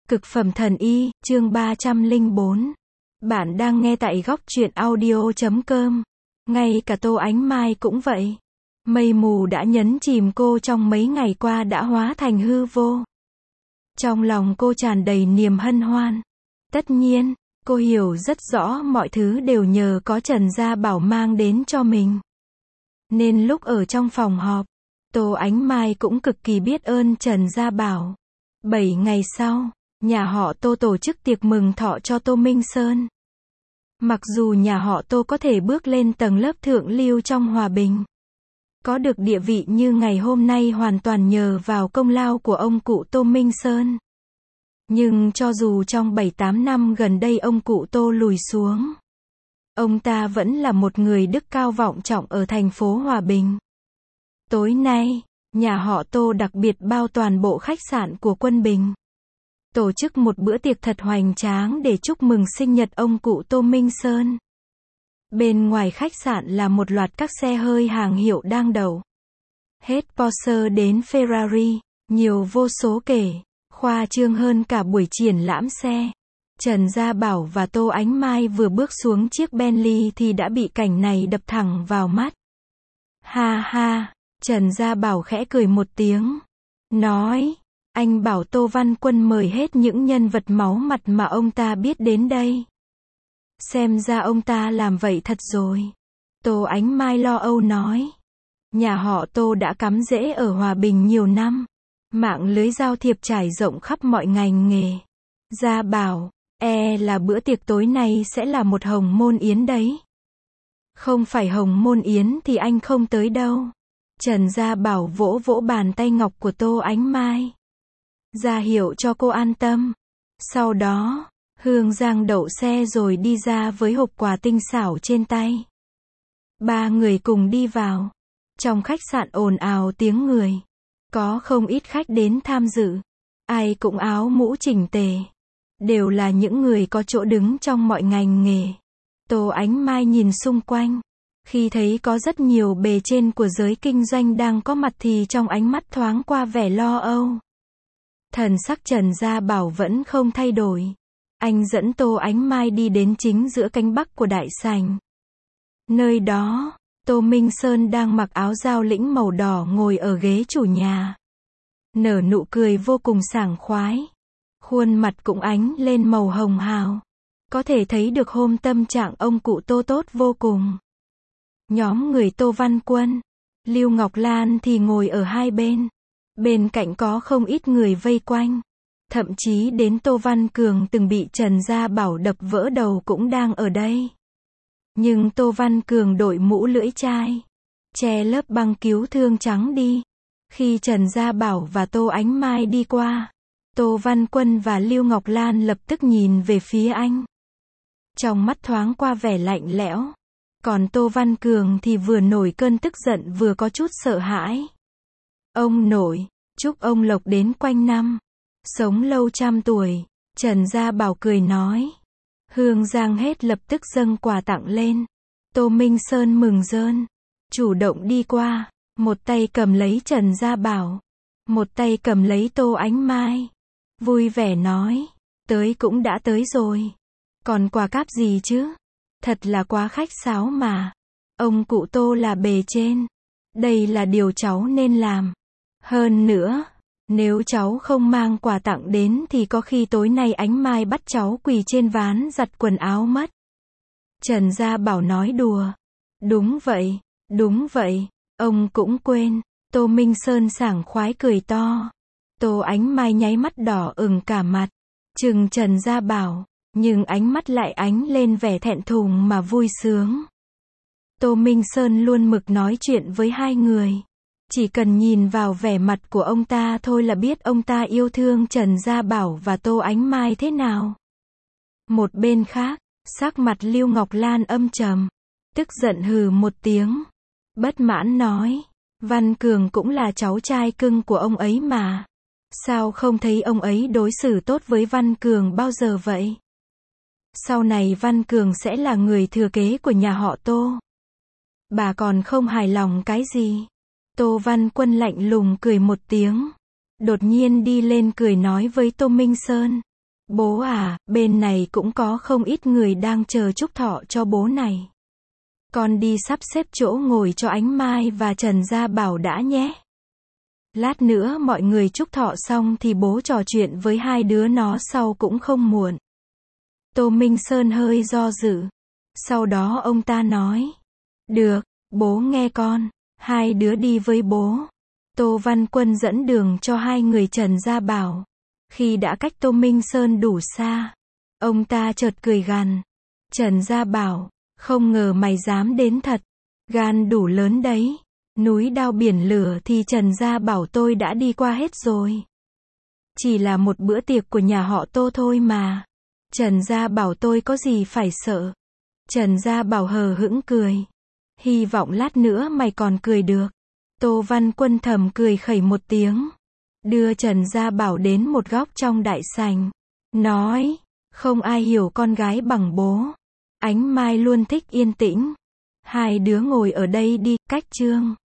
Cực phẩm thần y, chương 304. Bạn đang nghe tại góc truyện audio.com. Ngay cả Tô Ánh Mai cũng vậy. Mây mù đã nhấn chìm cô trong mấy ngày qua đã hóa thành hư vô. Trong lòng cô tràn đầy niềm hân hoan. Tất nhiên, cô hiểu rất rõ mọi thứ đều nhờ có Trần Gia Bảo mang đến cho mình. Nên lúc ở trong phòng họp, Tô Ánh Mai cũng cực kỳ biết ơn Trần Gia Bảo. 7 ngày sau, nhà họ Tô tổ chức tiệc mừng thọ cho Tô Minh Sơn. Mặc dù nhà họ Tô có thể bước lên tầng lớp thượng lưu trong hòa bình, có được địa vị như ngày hôm nay hoàn toàn nhờ vào công lao của ông cụ Tô Minh Sơn. Nhưng cho dù trong 7-8 năm gần đây ông cụ Tô lùi xuống, ông ta vẫn là một người đức cao vọng trọng ở thành phố Hòa Bình. Tối nay, nhà họ Tô đặc biệt bao toàn bộ khách sạn của Quân Bình, tổ chức một bữa tiệc thật hoành tráng để chúc mừng sinh nhật ông cụ Tô Minh Sơn. Bên ngoài khách sạn là một loạt các xe hơi hàng hiệu đang đậu. Hết Porsche đến Ferrari, nhiều vô số kể, khoa trương hơn cả buổi triển lãm xe. Trần Gia Bảo và Tô Ánh Mai vừa bước xuống chiếc Bentley thì đã bị cảnh này đập thẳng vào mắt. Ha ha, Trần Gia Bảo khẽ cười một tiếng, nói, anh bảo Tô Văn Quân mời hết những nhân vật máu mặt mà ông ta biết đến đây. Xem ra ông ta làm vậy thật rồi. Tô Ánh Mai lo âu nói. Nhà họ Tô đã cắm rễ ở Hòa Bình nhiều năm. Mạng lưới giao thiệp trải rộng khắp mọi ngành nghề. Gia Bảo, là bữa tiệc tối nay sẽ là một hồng môn yến đấy. Không phải hồng môn yến thì anh không tới đâu. Trần Gia Bảo vỗ vỗ bàn tay ngọc của Tô Ánh Mai, ra hiệu cho cô an tâm. Sau đó, Hương Giang đậu xe rồi đi ra với hộp quà tinh xảo trên tay. Ba người cùng đi vào. Trong khách sạn ồn ào tiếng người. Có không ít khách đến tham dự. Ai cũng áo mũ chỉnh tề. Đều là những người có chỗ đứng trong mọi ngành nghề. Tô Ánh Mai nhìn xung quanh. Khi thấy có rất nhiều bề trên của giới kinh doanh đang có mặt thì trong ánh mắt thoáng qua vẻ lo âu. Thần sắc Trần Gia Bảo vẫn không thay đổi. Anh dẫn Tô Ánh Mai đi đến chính giữa cánh bắc của đại sảnh. Nơi đó, Tô Minh Sơn đang mặc áo giao lĩnh màu đỏ ngồi ở ghế chủ nhà. Nở nụ cười vô cùng sảng khoái. Khuôn mặt cũng ánh lên màu hồng hào. Có thể thấy được hôm tâm trạng ông cụ Tô tốt vô cùng. Nhóm người Tô Văn Quân, Lưu Ngọc Lan thì ngồi ở hai bên. Bên cạnh có không ít người vây quanh. Thậm chí đến Tô Văn Cường từng bị Trần Gia Bảo đập vỡ đầu cũng đang ở đây. Nhưng Tô Văn Cường đội mũ lưỡi chai, che lớp băng cứu thương trắng đi. Khi Trần Gia Bảo và Tô Ánh Mai đi qua, Tô Văn Quân và Lưu Ngọc Lan lập tức nhìn về phía anh. Trong mắt thoáng qua vẻ lạnh lẽo. Còn Tô Văn Cường thì vừa nổi cơn tức giận vừa có chút sợ hãi. Ông nội, chúc ông lộc đến quanh năm, sống lâu trăm tuổi. Trần Gia Bảo cười nói. Hương Giang hết lập tức dâng quà tặng lên. Tô Minh Sơn mừng rơn, chủ động đi qua, một tay cầm lấy Trần Gia Bảo, một tay cầm lấy Tô Ánh Mai. Vui vẻ nói, tới cũng đã tới rồi. Còn quà cáp gì chứ? Thật là quá khách sáo mà. Ông cụ Tô là bề trên. Đây là điều cháu nên làm. Hơn nữa, nếu cháu không mang quà tặng đến thì có khi tối nay Ánh Mai bắt cháu quỳ trên ván giặt quần áo mất. Trần Gia Bảo nói đùa. Đúng vậy, ông cũng quên. Tô Minh Sơn sảng khoái cười to. Tô Ánh Mai nháy mắt đỏ ửng cả mặt, trừng Trần Gia Bảo, nhưng ánh mắt lại ánh lên vẻ thẹn thùng mà vui sướng. Tô Minh Sơn luôn mực nói chuyện với hai người. Chỉ cần nhìn vào vẻ mặt của ông ta thôi là biết ông ta yêu thương Trần Gia Bảo và Tô Ánh Mai thế nào. Một bên khác, sắc mặt Lưu Ngọc Lan âm trầm, tức giận hừ một tiếng, bất mãn nói, Văn Cường cũng là cháu trai cưng của ông ấy mà. Sao không thấy ông ấy đối xử tốt với Văn Cường bao giờ vậy? Sau này Văn Cường sẽ là người thừa kế của nhà họ Tô. Bà còn không hài lòng cái gì? Tô Văn Quân lạnh lùng cười một tiếng. Đột nhiên đi lên cười nói với Tô Minh Sơn. Bố à, bên này cũng có không ít người đang chờ chúc thọ cho bố này. Con đi sắp xếp chỗ ngồi cho Ánh Mai và Trần Gia Bảo đã nhé. Lát nữa mọi người chúc thọ xong thì bố trò chuyện với hai đứa nó sau cũng không muộn. Tô Minh Sơn hơi do dự. Sau đó ông ta nói. Được, bố nghe con. Hai đứa đi với bố. Tô Văn Quân dẫn đường cho hai người Trần Gia Bảo. Khi đã cách Tô Minh Sơn đủ xa, ông ta chợt cười gằn. Trần Gia Bảo, không ngờ mày dám đến thật. Gan đủ lớn đấy. Núi đao biển lửa thì Trần Gia Bảo tôi đã đi qua hết rồi. Chỉ là một bữa tiệc của nhà họ Tô thôi mà. Trần Gia Bảo tôi có gì phải sợ. Trần Gia Bảo hờ hững cười. Hy vọng lát nữa mày còn cười được. Tô Văn Quân thầm cười khẩy một tiếng. Đưa Trần Gia Bảo đến một góc trong đại sảnh. Nói, không ai hiểu con gái bằng bố. Ánh Mai luôn thích yên tĩnh. Hai đứa ngồi ở đây đi, cách Trương.